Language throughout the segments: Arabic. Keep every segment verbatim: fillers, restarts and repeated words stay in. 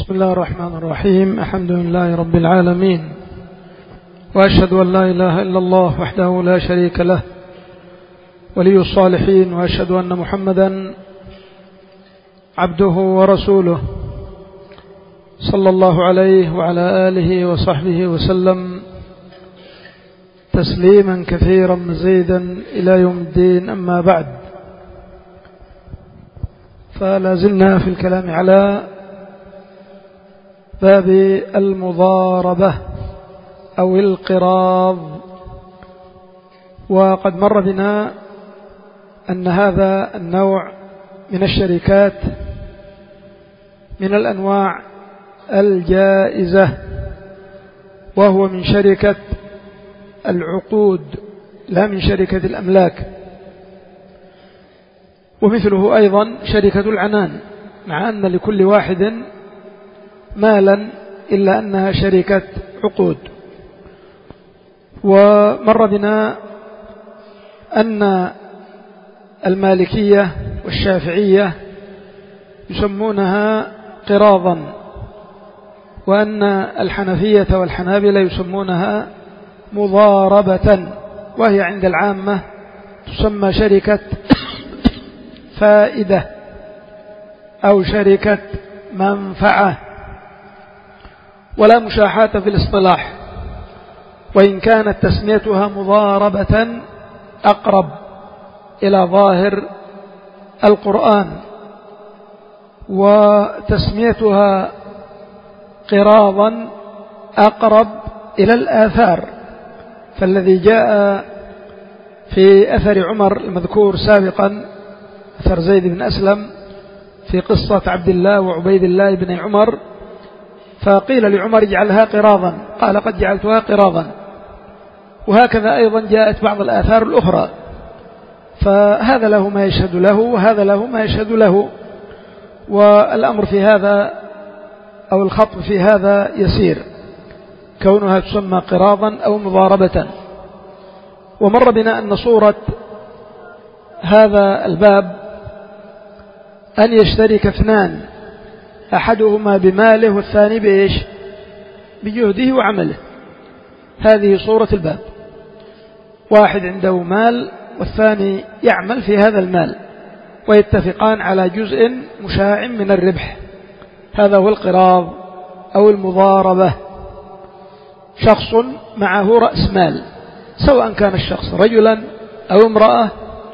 بسم الله الرحمن الرحيم. الحمد لله رب العالمين، وأشهد أن لا إله إلا الله وحده لا شريك له ولي الصالحين، وأشهد أن محمدا عبده ورسوله صلى الله عليه وعلى آله وصحبه وسلم تسليما كثيرا مزيدا إلى يوم الدين. أما بعد، فلا زلنا في الكلام على باب المضاربة أو القراض، وقد مر بنا أن هذا النوع من الشركات من الأنواع الجائزة، وهو من شركة العقود لا من شركة الأملاك، ومثله أيضا شركة العنان، مع أن لكل واحد مالا إلا أنها شركة عقود. ومر بنا أن المالكية والشافعية يسمونها قراضا، وأن الحنفية والحنابلة يسمونها مضاربة، وهي عند العامة تسمى شركة فائدة أو شركة منفعة، ولا مشاحة في الاصطلاح، وإن كانت تسميتها مضاربة أقرب إلى ظاهر القرآن، وتسميتها قراضا أقرب إلى الآثار. فالذي جاء في أثر عمر المذكور سابقا، أثر زيد بن أسلم في قصة عبد الله وعبيد الله بن عمر، فقيل لعمر اجعلها قراضا، قال قد جعلتها قراضا. وهكذا أيضا جاءت بعض الآثار الأخرى، فهذا له ما يشهد له وهذا له ما يشهد له، والأمر في هذا أو الخطب في هذا يسير، كونها تسمى قراضا أو مضاربة. ومر بنا أن صورة هذا الباب أن يشترك اثنان، أحدهما بماله والثاني بإيش؟ بجهده وعمله. هذه صورة الباب، واحد عنده مال والثاني يعمل في هذا المال، ويتفقان على جزء مشاع من الربح. هذا هو القراض أو المضاربة. شخص معه رأس مال، سواء كان الشخص رجلا أو امرأة،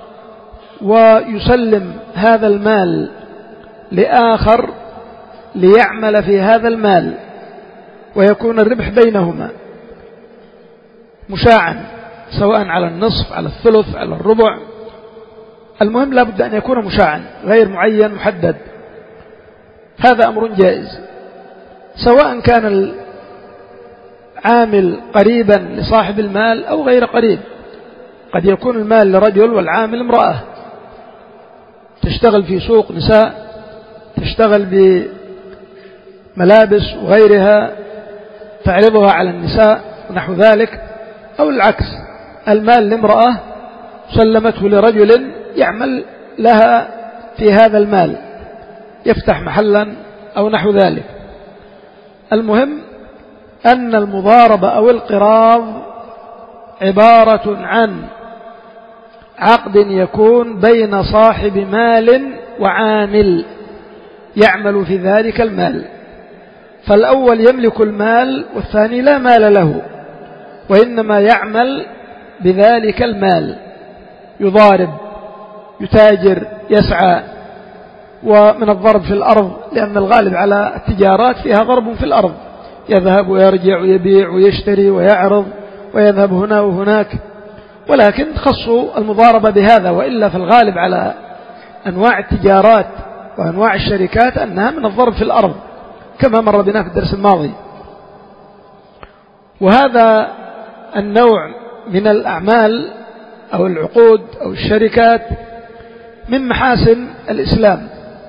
ويسلم هذا المال لآخر ليعمل في هذا المال، ويكون الربح بينهما مشاعا، سواء على النصف على الثلث على الربع، المهم لا بد أن يكون مشاعا غير معين محدد. هذا أمر جائز، سواء كان العامل قريبا لصاحب المال أو غير قريب. قد يكون المال لرجل والعامل امرأة تشتغل في سوق نساء، تشتغل بملابس وغيرها تعرضها على النساء ونحو ذلك، أو العكس، المال لامرأة سلمته لرجل يعمل لها في هذا المال، يفتح محلا أو نحو ذلك. المهم أن المضاربة أو القراض عبارة عن عقد يكون بين صاحب مال وعامل يعمل في ذلك المال، فالأول يملك المال والثاني لا مال له، وإنما يعمل بذلك المال، يضارب يتاجر يسعى. ومن الضرب في الأرض، لأن الغالب على التجارات فيها ضرب في الأرض، يذهب ويرجع ويبيع ويشتري ويعرض ويذهب هنا وهناك، ولكن خصوا المضاربة بهذا، وإلا في الغالب على أنواع التجارات وأنواع الشركات أنها من الضرب في الأرض، كما مر بنا في الدرس الماضي. وهذا النوع من الأعمال أو العقود أو الشركات من محاسن الإسلام،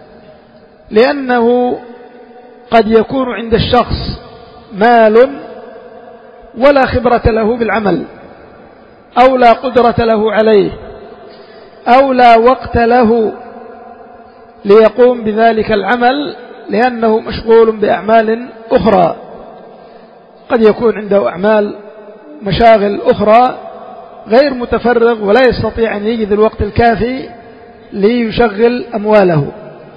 لأنه قد يكون عند الشخص مال ولا خبرة له بالعمل، أو لا قدرة له عليه، أو لا وقت له ليقوم بذلك العمل لأنه مشغول بأعمال أخرى، قد يكون عنده أعمال مشاغل أخرى غير متفرغ ولا يستطيع أن يجد الوقت الكافي ليشغل أمواله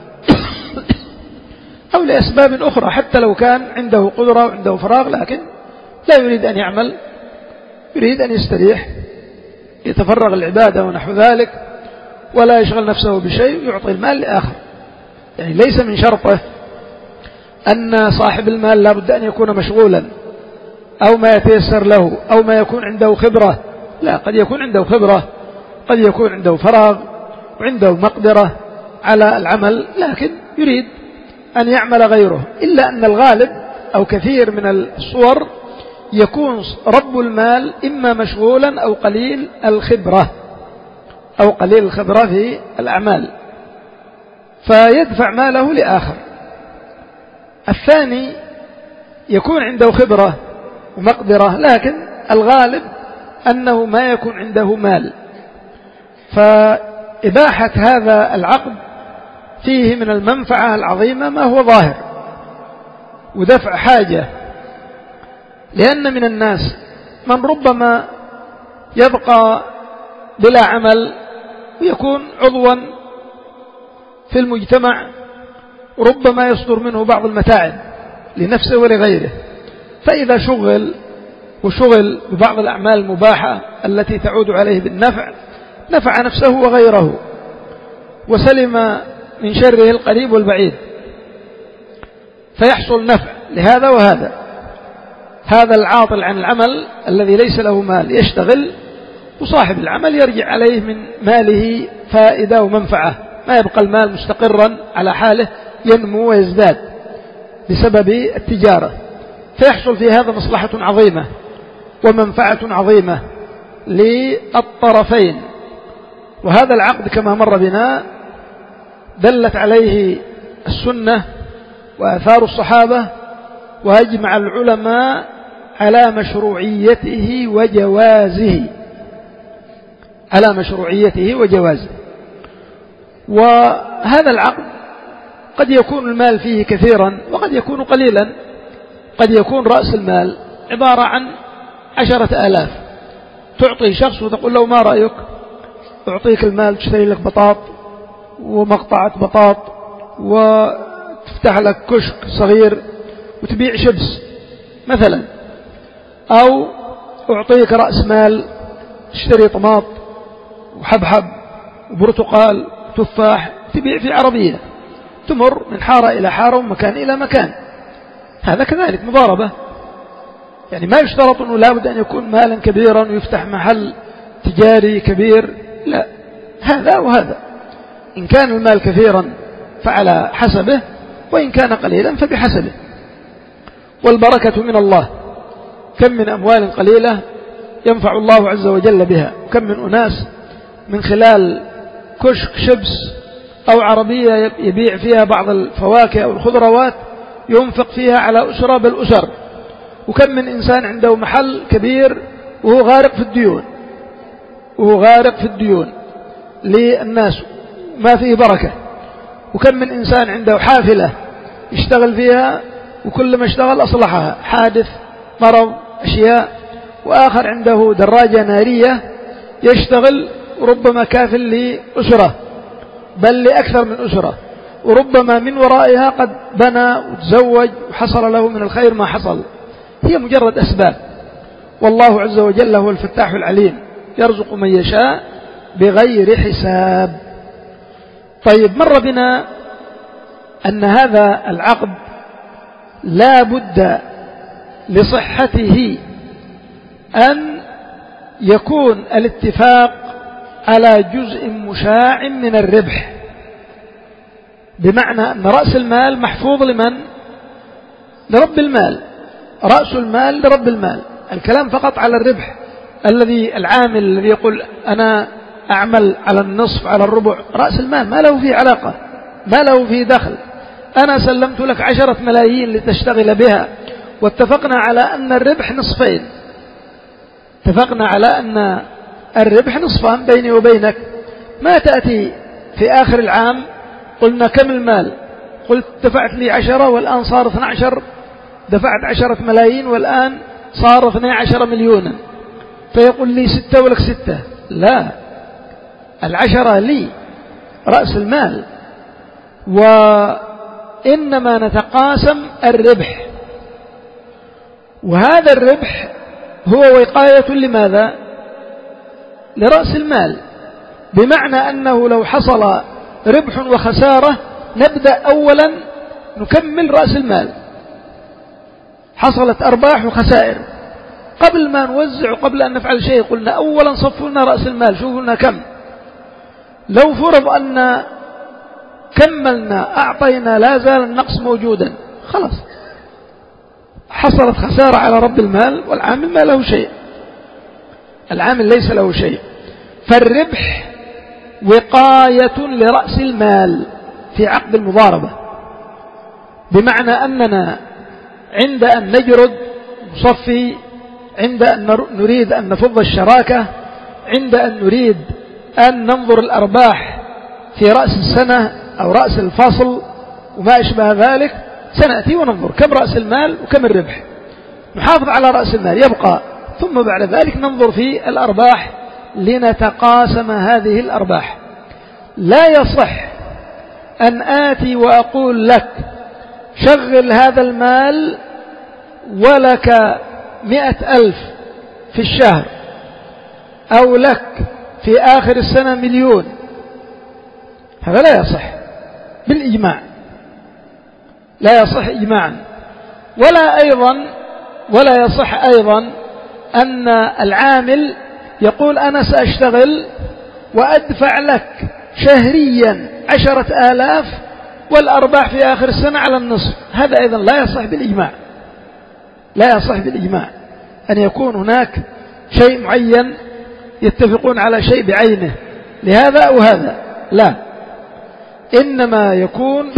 أو لأسباب أخرى، حتى لو كان عنده قدرة وعنده فراغ لكن لا يريد أن يعمل، يريد أن يستريح يتفرغ العبادة ونحو ذلك، ولا يشغل نفسه بشيء يعطي المال لآخر. يعني ليس من شرطه أن صاحب المال لا بد أن يكون مشغولا أو ما يتيسر له أو ما يكون عنده خبرة، لا، قد يكون عنده خبرة، قد يكون عنده فراغ وعنده مقدرة على العمل، لكن يريد أن يعمل غيره. إلا أن الغالب أو كثير من الصور يكون رب المال إما مشغولا أو قليل الخبرة أو قليل الخبرة في الأعمال فيدفع ماله لآخر. الثاني يكون عنده خبرة ومقدرة لكن الغالب أنه ما يكون عنده مال، فإباحة هذا العقد فيه من المنفعة العظيمة ما هو ظاهر ودفع حاجة، لأن من الناس من ربما يبقى بلا عمل ويكون عضوا في المجتمع، ربما يصدر منه بعض المتاعب لنفسه ولغيره، فإذا شغل وشغل ببعض الأعمال المباحة التي تعود عليه بالنفع نفع نفسه وغيره وسلم من شره القريب والبعيد، فيحصل نفع لهذا وهذا. هذا العاطل عن العمل الذي ليس له مال يشتغل، وصاحب العمل يرجع عليه من ماله فائدة ومنفعة، ما يبقى المال مستقرا على حاله ينمو ويزداد بسبب التجارة، فيحصل في هذا مصلحة عظيمة ومنفعة عظيمة للطرفين. وهذا العقد كما مر بنا دلت عليه السنة وآثار الصحابة، وأجمع العلماء على مشروعيته وجوازه على مشروعيته وجوازه. وهذا العقد قد يكون المال فيه كثيرا وقد يكون قليلا، قد يكون رأس المال عبارة عن عشرة آلاف، تعطي شخص وتقول له ما رأيك أعطيك المال تشتري لك بطاط ومقطعة بطاط وتفتح لك كشك صغير وتبيع شبس مثلا، أو أعطيك رأس مال تشتري طماط وحبحب وبرتقال وتفاح تبيع في عربية تمر من حارة إلى حارة ومكان إلى مكان. هذا كذلك مضاربة، يعني ما يشترط أنه لابد أن يكون مالا كبيرا ويفتح محل تجاري كبير، لا، هذا وهذا، إن كان المال كثيرا فعلى حسبه وإن كان قليلا فبحسبه، والبركة من الله. كم من أموال قليلة ينفع الله عز وجل بها، وكم من أناس من خلال كشك شبس أو عربية يبيع فيها بعض الفواكه أو الخضروات ينفق فيها على أسرة بالأسر، وكم من إنسان عنده محل كبير وهو غارق في الديون وهو غارق في الديون للناس ما فيه بركة، وكم من إنسان عنده حافلة يشتغل فيها وكل ما اشتغل أصلحها، حادث مرض أشياء، وآخر عنده دراجة نارية يشتغل ربما كافل لأسرة بل لأكثر من أسرة، وربما من ورائها قد بنى وتزوج وحصل له من الخير ما حصل. هي مجرد أسباب، والله عز وجل هو الفتاح العليم يرزق من يشاء بغير حساب. طيب، مر بنا أن هذا العقد لا بد لصحته أن يكون الاتفاق على جزء مشاع من الربح، بمعنى أن رأس المال محفوظ لمن؟ لرب المال، رأس المال لرب المال. الكلام فقط على الربح الذي العامل الذي يقول أنا أعمل على النصف على الربع، رأس المال ما له فيه علاقة، ما له فيه دخل. أنا سلمت لك عشرة ملايين لتشتغل بها واتفقنا على أن الربح نصفين، اتفقنا على أن الربح نصفان بيني وبينك، ما تأتي في آخر العام قلنا كم المال، قلت دفعت لي عشرة والآن صار اثنى عشر، دفعت عشرة ملايين والآن صار اثنى عشر مليونا، فيقول لي ستة ولك ستة. لا، العشرة لي رأس المال، وإنما نتقاسم الربح، وهذا الربح هو وقاية لماذا؟ لرأس المال، بمعنى أنه لو حصل ربح وخسارة نبدأ أولا نكمل رأس المال. حصلت أرباح وخسائر، قبل ما نوزع وقبل أن نفعل شيء قلنا أولا صفوا لنا رأس المال، شوفوا لنا كم. لو فرض أن كملنا أعطينا لا زال النقص موجودا، خلاص حصلت خسارة على رب المال، والعامل ما له شيء، العامل ليس له شيء. فالربح وقاية لرأس المال في عقد المضاربة، بمعنى أننا عند أن نجرد نصفي، عند أن نريد أن نفض الشراكة، عند أن نريد أن ننظر الأرباح في رأس السنة أو رأس الفصل وما أشبه ذلك، سنأتي وننظر كم رأس المال وكم الربح، نحافظ على رأس المال يبقى، ثم بعد ذلك ننظر في الأرباح لنتقاسم هذه الأرباح. لا يصح أن آتي وأقول لك شغل هذا المال ولك مئة ألف في الشهر، أو لك في آخر السنة مليون، هذا لا يصح بالإجماع، لا يصح إجماعا. ولا أيضا ولا يصح أيضا أن العامل يقول أنا سأشتغل وأدفع لك شهريا عشرة آلاف والأرباح في آخر السنة على النصف، هذا أيضا لا يصح بالإجماع، لا يصح بالإجماع أن يكون هناك شيء معين يتفقون على شيء بعينه لهذا أو هذا، لا، إنما يكون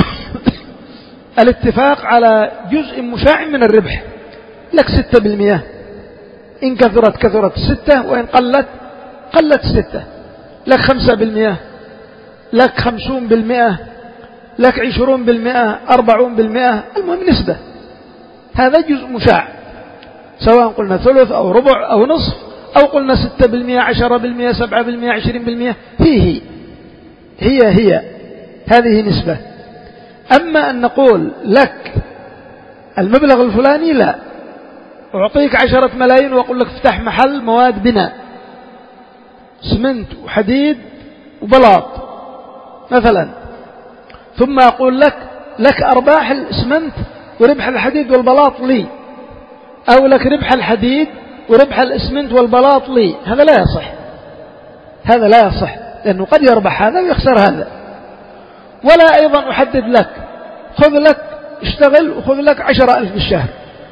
الاتفاق على جزء مشاع من الربح، لك ستة بالمئة، إن كثرت كثرت ستة، وإن قلت قلت ستة، لك خمسة بالمئة، لك خمسون بالمئة، لك عشرون بالمئة، أربعون بالمئة، المهم نسبة، هذا جزء مشاع، سواء قلنا ثلث أو ربع أو نصف، أو قلنا ستة بالمئة، عشرة بالمئة، سبعة بالمئة، عشرين بالمئة، هي هي هي هي هذه نسبة. أما أن نقول لك المبلغ الفلاني، لا، أعطيك عشرة ملايين وأقول لك افتح محل مواد بناء، سمنت وحديد وبلاط مثلا، ثم أقول لك لك أرباح السمنت وربح الحديد والبلاط لي، أو لك ربح الحديد وربح الاسمنت والبلاط لي، هذا لا يصح، هذا لا يصح، لأنه قد يربح هذا ويخسر هذا. ولا أيضا أحدد لك خذ لك اشتغل وخذ لك عشرة ألف بالشهر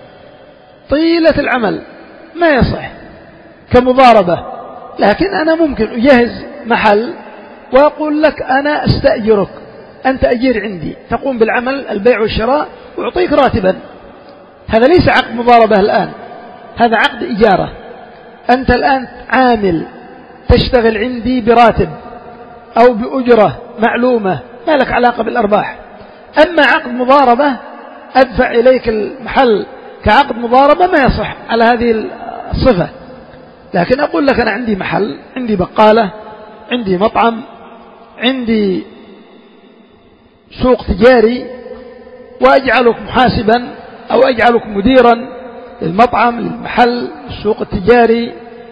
طيلة العمل، ما يصح كمضاربة. لكن أنا ممكن أجهز محل وأقول لك أنا أستأجرك، أنت أجير عندي، تقوم بالعمل البيع والشراء وأعطيك راتبا، هذا ليس عقد مضاربة الآن، هذا عقد إجارة، أنت الآن عامل تشتغل عندي براتب أو بأجرة معلومة، ما لك علاقة بالأرباح. أما عقد مضاربة أدفع إليك المحل كعقد مضاربة ما يصح على هذه الصفة. لكن أقول لك أنا عندي محل، عندي بقالة، عندي مطعم، عندي سوق تجاري، وأجعلك محاسبا أو أجعلك مديرا للمطعم، للمحل، للسوق التجاري،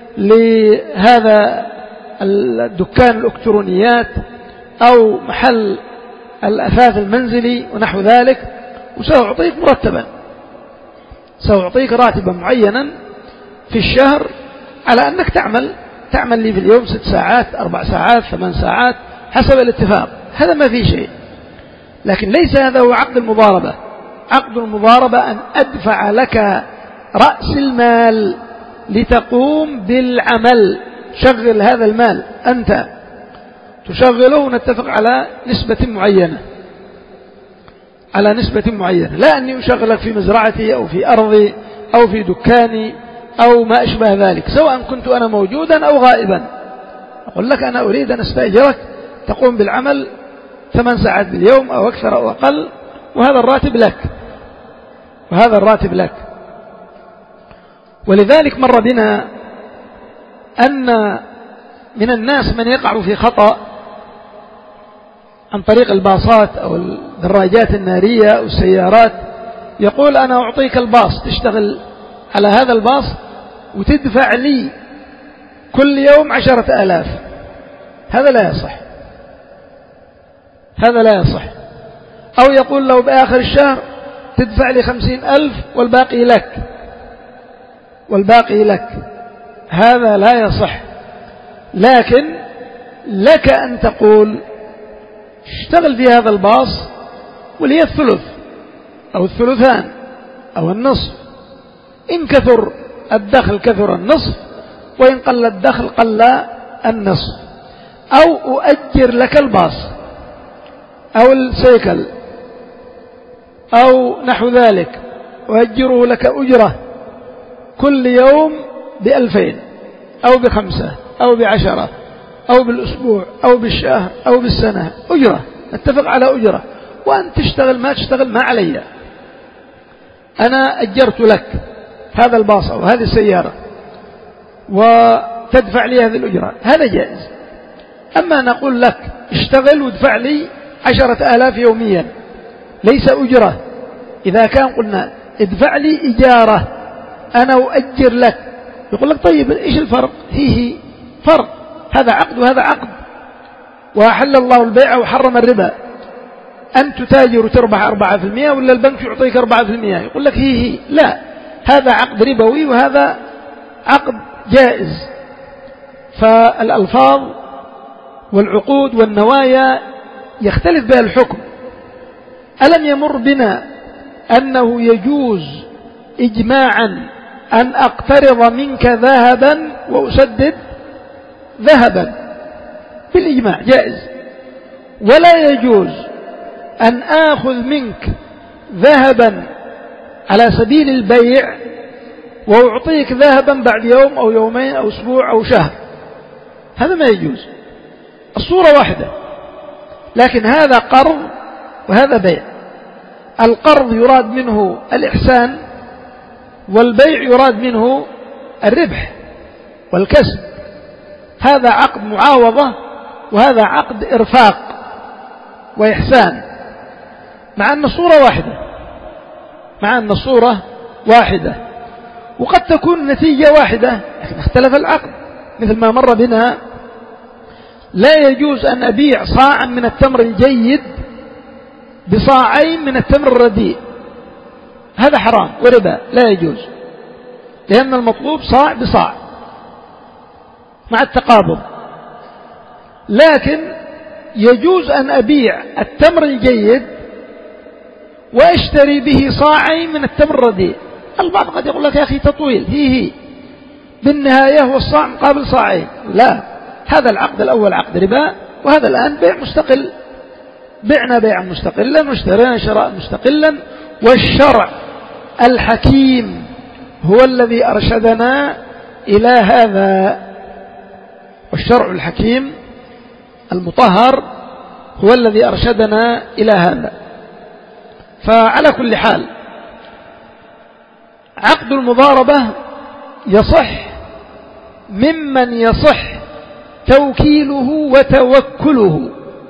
لهذا الدكان الإلكترونيات، أو محل الأثاث المنزلي ونحو ذلك، وسأعطيك مرتبا، سأعطيك راتبا معينا في الشهر على أنك تعمل تعمل لي في اليوم ست ساعات، أربع ساعات، ثمان ساعات، حسب الاتفاق، هذا ما في شيء. لكن ليس هذا هو عقد المضاربة. عقد المضاربة أن أدفع لك رأس المال لتقوم بالعمل، شغل هذا المال، أنت تشغله ونتفق على نسبة معينة، على نسبة معينة، لا أني أشغلك في مزرعتي أو في أرضي أو في دكاني أو ما أشبه ذلك، سواء كنت أنا موجودا أو غائبا، أقول لك أنا أريد أن أستأجرك تقوم بالعمل ثمان ساعات باليوم أو أكثر أو أقل، وهذا الراتب لك وهذا الراتب لك. ولذلك مر بنا أن من الناس من يقع في خطأ عن طريق الباصات أو الدراجات النارية أو السيارات، يقول أنا أعطيك الباص تشتغل على هذا الباص وتدفع لي كل يوم عشرة آلاف. هذا لا يصح هذا لا يصح. أو يقول له بآخر الشهر تدفع لي خمسين ألف والباقي لك والباقي لك. هذا لا يصح. لكن لك أن تقول اشتغل في هذا الباص ولي الثلث أو الثلثان أو النصف، إن كثر الدخل كثر النصف، وإن قل الدخل قل النصف. أو أؤجر لك الباص أو السيكل أو نحو ذلك، أؤجره لك أجرة كل يوم بألفين أو بخمسة أو بعشرة أو بالأسبوع أو بالشهر أو بالسنة، أجرة، نتفق على أجرة، وأن تشتغل ما تشتغل ما علي، أنا أجرت لك هذا الباص أو هذه السيارة وتدفع لي هذه الأجرة، هذا جائز. أما نقول لك اشتغل وادفع لي عشرة آلاف يوميا ليس أجرة. إذا كان قلنا ادفع لي إجارة أنا أؤجر لك، يقول لك طيب إيش الفرق؟ هي هي فرق، هذا عقد وهذا عقد، وأحل الله البيع وحرم الربا. أنت تاجر وتربح أربعة في المئة ولا البنك يعطيك أربعة في المئة؟ يقول لك هي هي لا، هذا عقد ربوي وهذا عقد جائز. فالألفاظ والعقود والنوايا يختلف بها الحكم. ألم يمر بنا أنه يجوز إجماعا أن أقترض منك ذهبا وأسدد ذهبا بالإجماع جائز، ولا يجوز أن آخذ منك ذهبا على سبيل البيع وأعطيك ذهبا بعد يوم أو يومين أو أسبوع أو شهر، هذا ما يجوز. الصورة واحدة، لكن هذا قرض وهذا بيع. القرض يراد منه الإحسان، والبيع يراد منه الربح والكسب. هذا عقد معاوضة وهذا عقد إرفاق وإحسان، مع أن الصورة واحدة مع أن الصورة واحدة وقد تكون النتيجة واحدة لكن اختلف العقد. مثل ما مر بنا لا يجوز أن أبيع صاعا من التمر الجيد بصاعين من التمر الرديء، هذا حرام وربا لا يجوز، لأن المطلوب صاع بصاع مع التقابض. لكن يجوز أن أبيع التمر الجيد وأشتري به صاعين من التمر الرديء. البعض قد يقول لك يا أخي تطويل، هي هي بالنهاية هو الصاع مقابل صاعين، لا، هذا العقد الأول عقد ربا، وهذا الآن بيع مستقل، بعنا بيعا مستقلا واشترينا شراء مستقلا. والشرع الحكيم هو الذي أرشدنا إلى هذا، والشرع الحكيم المطهر هو الذي أرشدنا إلى هذا. فعلى كل حال عقد المضاربة يصح ممن يصح توكيله وتوكله.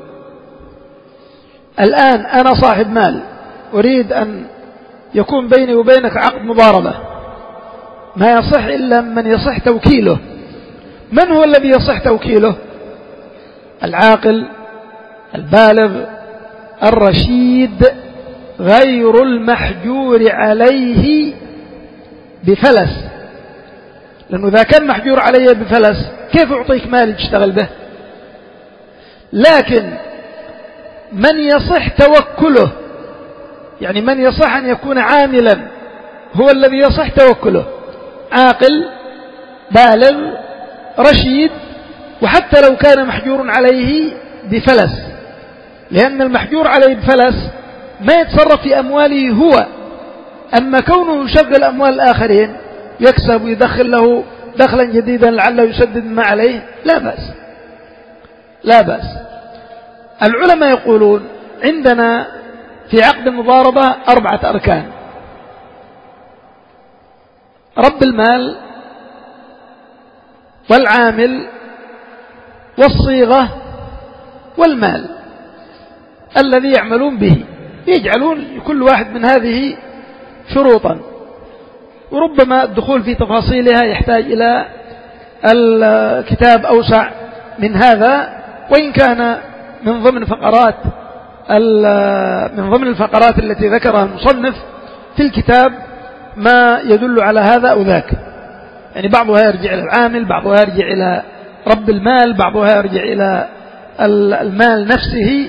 الآن أنا صاحب مال أريد أن يكون بيني وبينك عقد مضاربة، ما يصح إلا من يصح توكيله. من هو الذي يصح توكيله؟ العاقل البالغ الرشيد غير المحجور عليه بفلس، لأنه إذا كان محجور عليه بفلس كيف أعطيك مال تشتغل به؟ لكن من يصح توكله، يعني من يصح أن يكون عاملا، هو الذي يصح توكله، عاقل بالغ رشيد، وحتى لو كان محجور عليه بفلس، لأن المحجور عليه بفلس ما يتصرف في أمواله هو، أما كونه يشغل أموال الآخرين يكسب ويدخل له دخلا جديدا لعله يسدد ما عليه، لا بأس لا بأس. العلماء يقولون عندنا في في عقد المضاربة أربعة أركان: رب المال والعامل والصيغة والمال الذي يعملون به، يجعلون كل واحد من هذه شروطا، وربما الدخول في تفاصيلها يحتاج إلى الكتاب أوسع من هذا، وإن كان من ضمن فقرات من ضمن الفقرات التي ذكرها المصنف في الكتاب ما يدل على هذا أو ذاك. يعني بعضها يرجع إلى العامل، بعضها يرجع إلى رب المال، بعضها يرجع إلى المال نفسه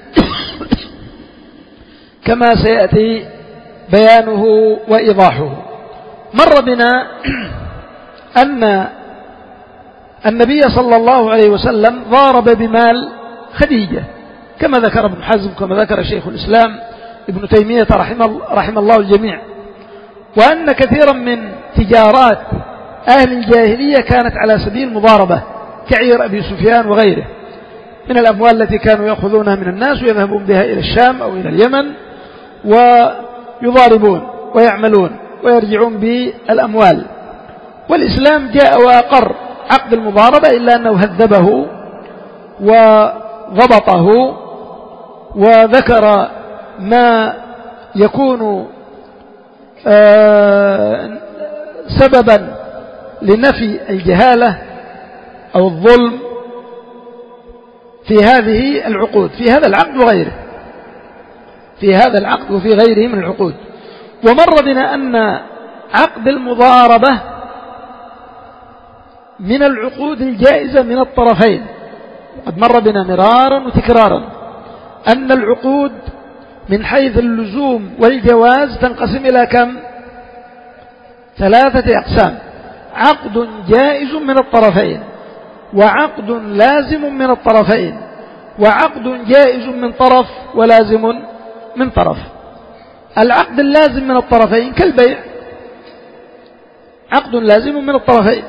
كما سيأتي بيانه وإيضاحه. مر بنا أن النبي صلى الله عليه وسلم ضارب بمال خديجة كما ذكر ابن حزم، كما ذكر شيخ الإسلام ابن تيمية رحمه الله الجميع، وأن كثيرا من تجارات أهل الجاهلية كانت على سبيل المضاربة كعير أبي سفيان وغيره من الأموال التي كانوا يأخذونها من الناس ويذهبون بها إلى الشام أو إلى اليمن ويضاربون ويعملون ويرجعون بالأموال. والإسلام جاء وأقر عقد المضاربة، إلا أنه هذبه وضبطه وذكر ما يكون سببا لنفي الجهالة أو الظلم في هذه العقود، في هذا العقد وغيره، في هذا العقد وفي غيره من العقود. ومر بنا أن عقد المضاربة من العقود الجائزة من الطرفين، قد مر بنا مرارا وتكرارا أن العقود من حيث اللزوم والجواز تنقسم إلى كم؟ ثلاثة أقسام: عقد جائز من الطرفين، وعقد لازم من الطرفين، وعقد جائز من طرف ولازم من طرف. العقد اللازم من الطرفين كالبيع، عقد لازم من الطرفين.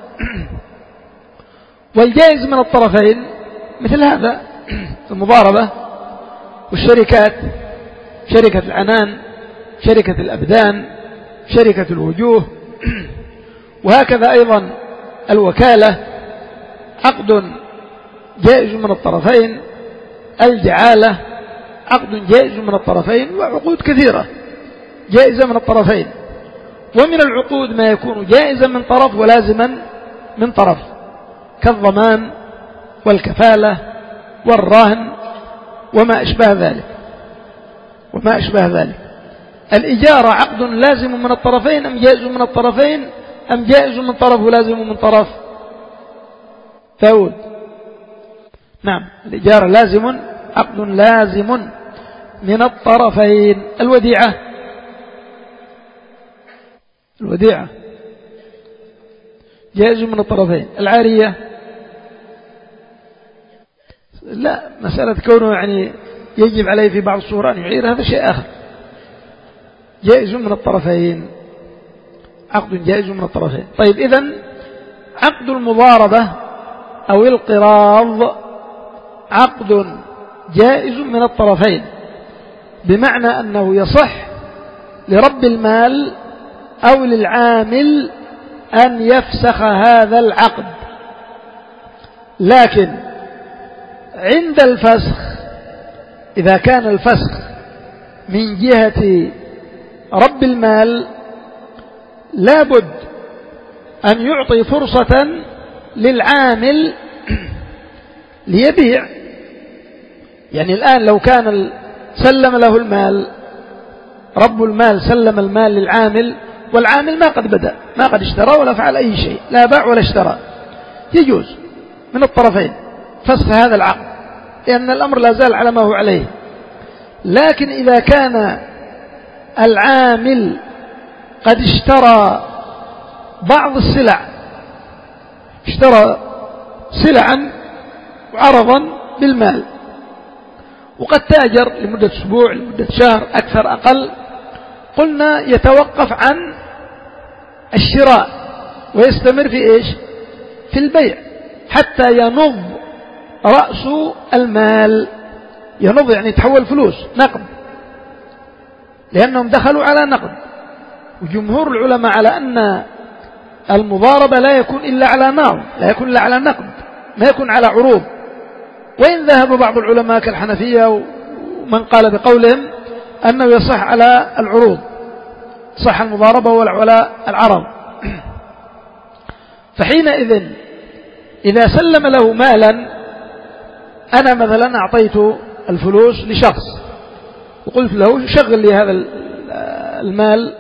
والجائز من الطرفين مثل هذا المضاربة والشركات، شركة العنان، شركة الأبدان، شركة الوجوه، وهكذا أيضا الوكالة عقد جائز من الطرفين، الجعالة عقد جائز من الطرفين، وعقود كثيرة جائزة من الطرفين. ومن العقود ما يكون جائزا من طرف ولازما من طرف كالضمان والكفالة والرهن وما أشبه ذلك وما أشبه ذلك. الإجارة عقد لازم من الطرفين أم جائز من الطرفين أم جائز من طرف ولازم من طرف؟ داود. نعم، الإجارة لازم، عقد لازم من الطرفين. الوديعة، الوديعة جائز من الطرفين. العارية لا، مسألة كونه يعني يجب عليه في بعض الصور أن يعير هذا شيء آخر. جائز من الطرفين، عقد جائز من الطرفين. طيب، إذن عقد المضاربة أو القراض عقد جائز من الطرفين، بمعنى أنه يصح لرب المال أو للعامل أن يفسخ هذا العقد، لكن عند الفسخ إذا كان الفسخ من جهة رب المال لابد أن يعطي فرصة للعامل ليبيع. يعني الآن لو كان سلم له المال، رب المال سلم المال للعامل والعامل ما قد بدأ، ما قد اشترى ولا فعل أي شيء، لا باع ولا اشترى، يجوز من الطرفين فسخ هذا العقد لأن الأمر لا زال على ما هو عليه. لكن إذا كان العامل قد اشترى بعض السلع، اشترى سلعا وعرضا بالمال وقد تاجر لمدة أسبوع لمدة شهر أكثر أقل، قلنا يتوقف عن الشراء ويستمر في إيش؟ في البيع حتى ينض رأس المال. ينض يعني يتحول فلوس نقد، لأنهم دخلوا على نقد. وجمهور العلماء على أن المضاربة لا يكون إلا على نار، لا يكون إلا على نقد، ما يكون على عروض. وإن ذهب بعض العلماء كالحنفية ومن قال بقولهم أنه يصح على العروض، صح المضاربة ولا العرض. فحينئذ إذا سلم له مالا، أنا مثلا أعطيت الفلوس لشخص وقلت له شغل لي هذا المال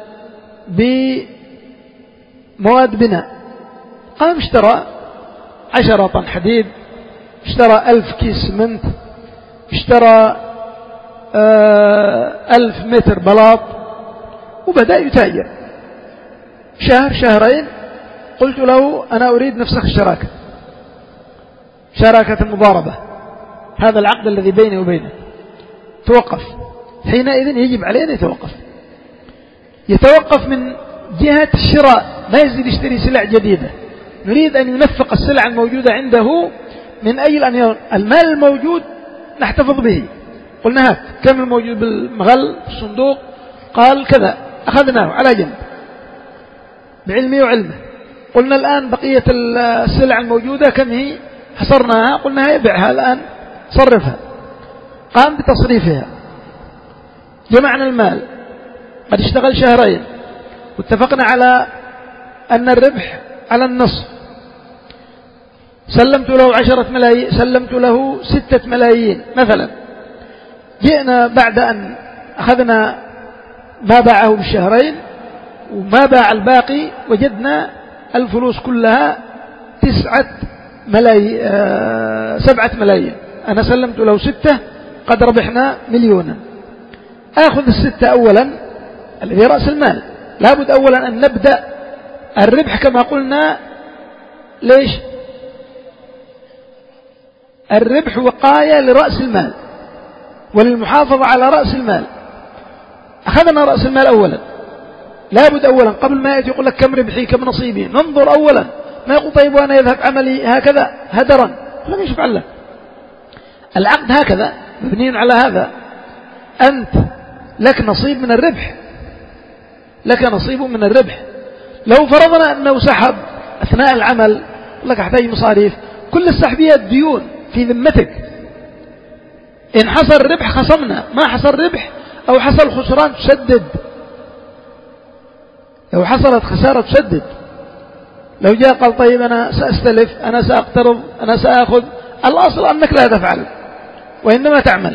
بمواد بناء، قام اشترى عشرة طن حديد، اشترى ألف كيس سمنت، اشترى ألف متر بلاط، وبدأ يتاجر. شهر شهرين قلت له أنا أريد نفسخ الشراكة، شراكة المضاربة، هذا العقد الذي بيني وبينه توقف. حينئذ يجب علينا يتوقف، يتوقف من جهة الشراء، ما يزيد يشتري سلع جديدة. نريد أن ينفق السلع الموجودة عنده من أجل أن المال الموجود نحتفظ به. قلنا هات كم الموجود بالمغل الصندوق، قال كذا، أخذناه على جنب بعلمي وعلمه. قلنا الآن بقية السلع الموجودة كم هي، حصرناها، قلنا يبيعها الآن، صرفها. قام بتصريفها، جمعنا المال، قد اشتغل شهرين، واتفقنا على أن الربح على النصف. سلمت له عشرة ملايين، سلمت له ستة ملايين مثلا. جئنا بعد أن أخذنا ما باعه بالشهرين وما باع الباقي، وجدنا الفلوس كلها تسعة ملايين، آه سبعة ملايين. أنا سلمت له ستة، قد ربحنا مليونا. آخذ الستة أولا الذي رأس المال. لابد أولا أن نبدأ الربح كما قلنا. ليش؟ الربح وقاية لرأس المال وللمحافظة على رأس المال. أخذنا رأس المال أولا، لابد أولا قبل ما يأتي يقول لك كم ربحي كم نصيبي، ننظر أولا، ما يقول طيب وأنا يذهب عملي هكذا هدرا، لم يفعل له. العقد هكذا مبني على هذا، أنت لك نصيب من الربح، لك نصيب من الربح. لو فرضنا أنه سحب أثناء العمل، لك أحتاج مصاريف، كل السحبيات ديون في ذمتك. إن حصل ربح خصمنا، ما حصل ربح أو حصل خسران تسدد، لو حصلت خسارة تسدد. لو جاء قال طيب أنا سأستلف، أنا سأقترض، أنا سأخذ، الأصل أنك لا تفعل وإنما تعمل.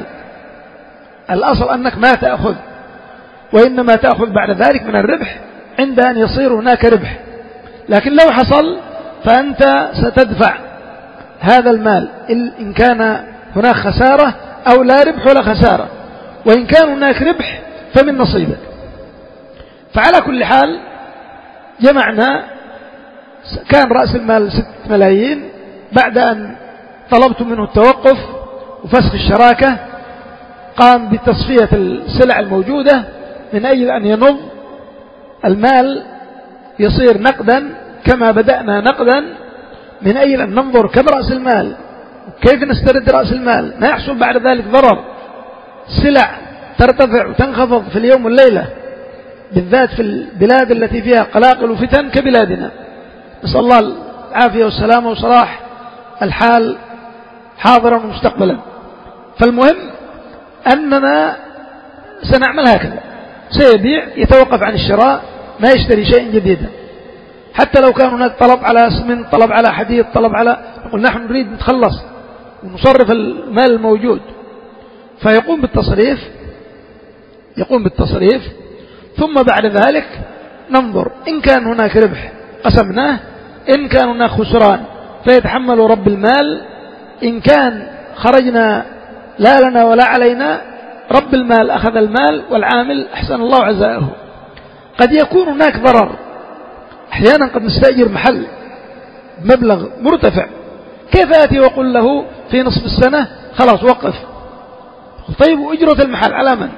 الأصل أنك ما تأخذ، وإنما تأخذ بعد ذلك من الربح عند أن يصير هناك ربح. لكن لو حصل فأنت ستدفع هذا المال إن كان هناك خسارة أو لا ربح ولا خسارة، وإن كان هناك ربح فمن نصيبك. فعلى كل حال جمعنا، كان رأس المال ستة ملايين. بعد أن طلبت منه التوقف وفسخ الشراكة، قام بتصفية السلع الموجودة من أجل أن ينض المال يصير نقدا كما بدأنا نقدا، من أجل أن ننظر كم رأس المال، كيف نسترد رأس المال، ما يحصل بعد ذلك ضرر. السلع ترتفع وتنخفض في اليوم والليلة، بالذات في البلاد التي فيها قلاقل وفتن كبلادنا، نسأل الله العافية والسلامة وصلاح الحال حاضرا ومستقبلا. فالمهم أننا سنعمل هكذا، سيبيع، يتوقف عن الشراء، ما يشتري شيء جديدا. حتى لو كان هناك طلب على اسمنت، طلب على حديد، طلب على، نقول نحن نريد نتخلص ونصرف المال الموجود. فيقوم بالتصريف، يقوم بالتصريف ثم بعد ذلك ننظر إن كان هناك ربح قسمناه، إن كان هناك خسران فيتحمل رب المال، إن كان خرجنا لا لنا ولا علينا رب المال أخذ المال والعامل أحسن الله عزاءه. قد يكون هناك ضرر، أحيانا قد نستأجر محل بمبلغ مرتفع، كيف آتي وقل له في نصف السنة خلاص وقف؟ طيب أجرة المحل على من؟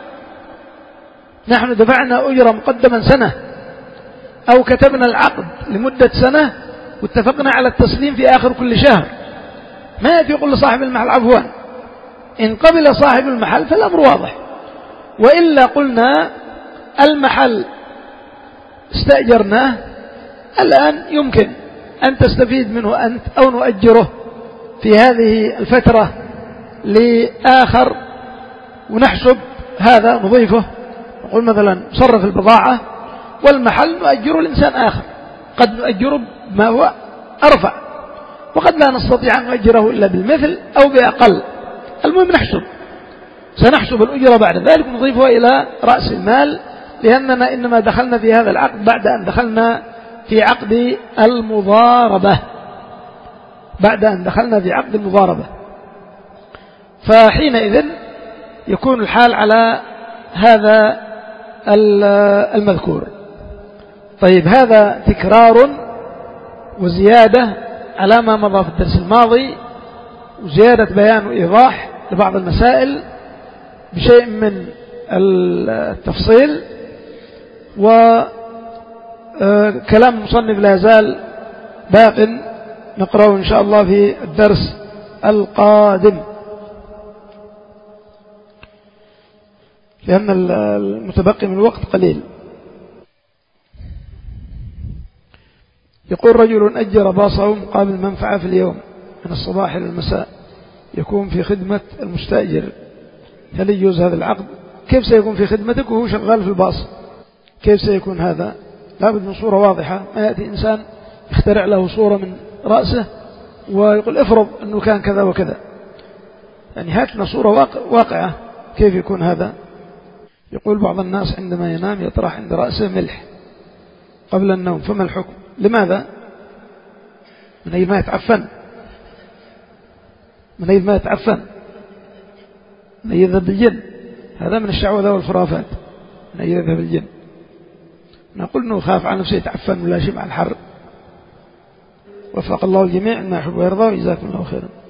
نحن دفعنا أجرة مقدما سنة، أو كتبنا العقد لمدة سنة واتفقنا على التسليم في آخر كل شهر. ما يأتي يقول لصاحب المحل عفوا، إن قبل صاحب المحل فالأمر واضح، وإلا قلنا المحل استأجرناه، الآن يمكن أن تستفيد منه أنت أو نؤجره في هذه الفترة لآخر، ونحسب هذا نضيفه، نقول مثلا صرف البضاعة والمحل نؤجره لإنسان آخر، قد نؤجره بما هو أرفع، وقد لا نستطيع أن نؤجره إلا بالمثل أو بأقل. المهم نحسب، سنحسب الأجرة بعد ذلك نضيفها إلى رأس المال، لأننا إنما دخلنا في هذا العقد بعد أن دخلنا في عقد المضاربة بعد أن دخلنا في عقد المضاربة فحينئذ يكون الحال على هذا المذكور. طيب، هذا تكرار وزيادة على ما مضى في الدرس الماضي، وزيادة بيان وإيضاح لبعض المسائل بشيء من التفصيل، وكلام المصنف لا يزال باق نقرأه إن شاء الله في الدرس القادم، لأن المتبقي من الوقت قليل. يقول رجل أجر باصه مقابل منفعة في اليوم من الصباح إلى المساء، يكون في خدمة المستأجر، هل يجوز هذا العقد؟ كيف سيكون في خدمتك وهو شغال في الباص؟ كيف سيكون هذا؟ لابد من صورة واضحة، ما يأتي إنسان يخترع له صورة من رأسه ويقول افرض أنه كان كذا وكذا، يعني هات لنا صورة واقعة كيف يكون هذا. يقول بعض الناس عندما ينام يطرح عند رأسه ملح قبل النوم، فما الحكم؟ لماذا؟ من أي ما يتعفن من أي ما يتعفن من أي يذهب الجن، هذا من الشعوذة والخرافات، من أي يذهب الجن. نقول أنه خاف على نفسه يتعفن ولا شيء مع الحر. وفق الله الجميع ما يحب ويرضى، وجزاكم الله خيرا.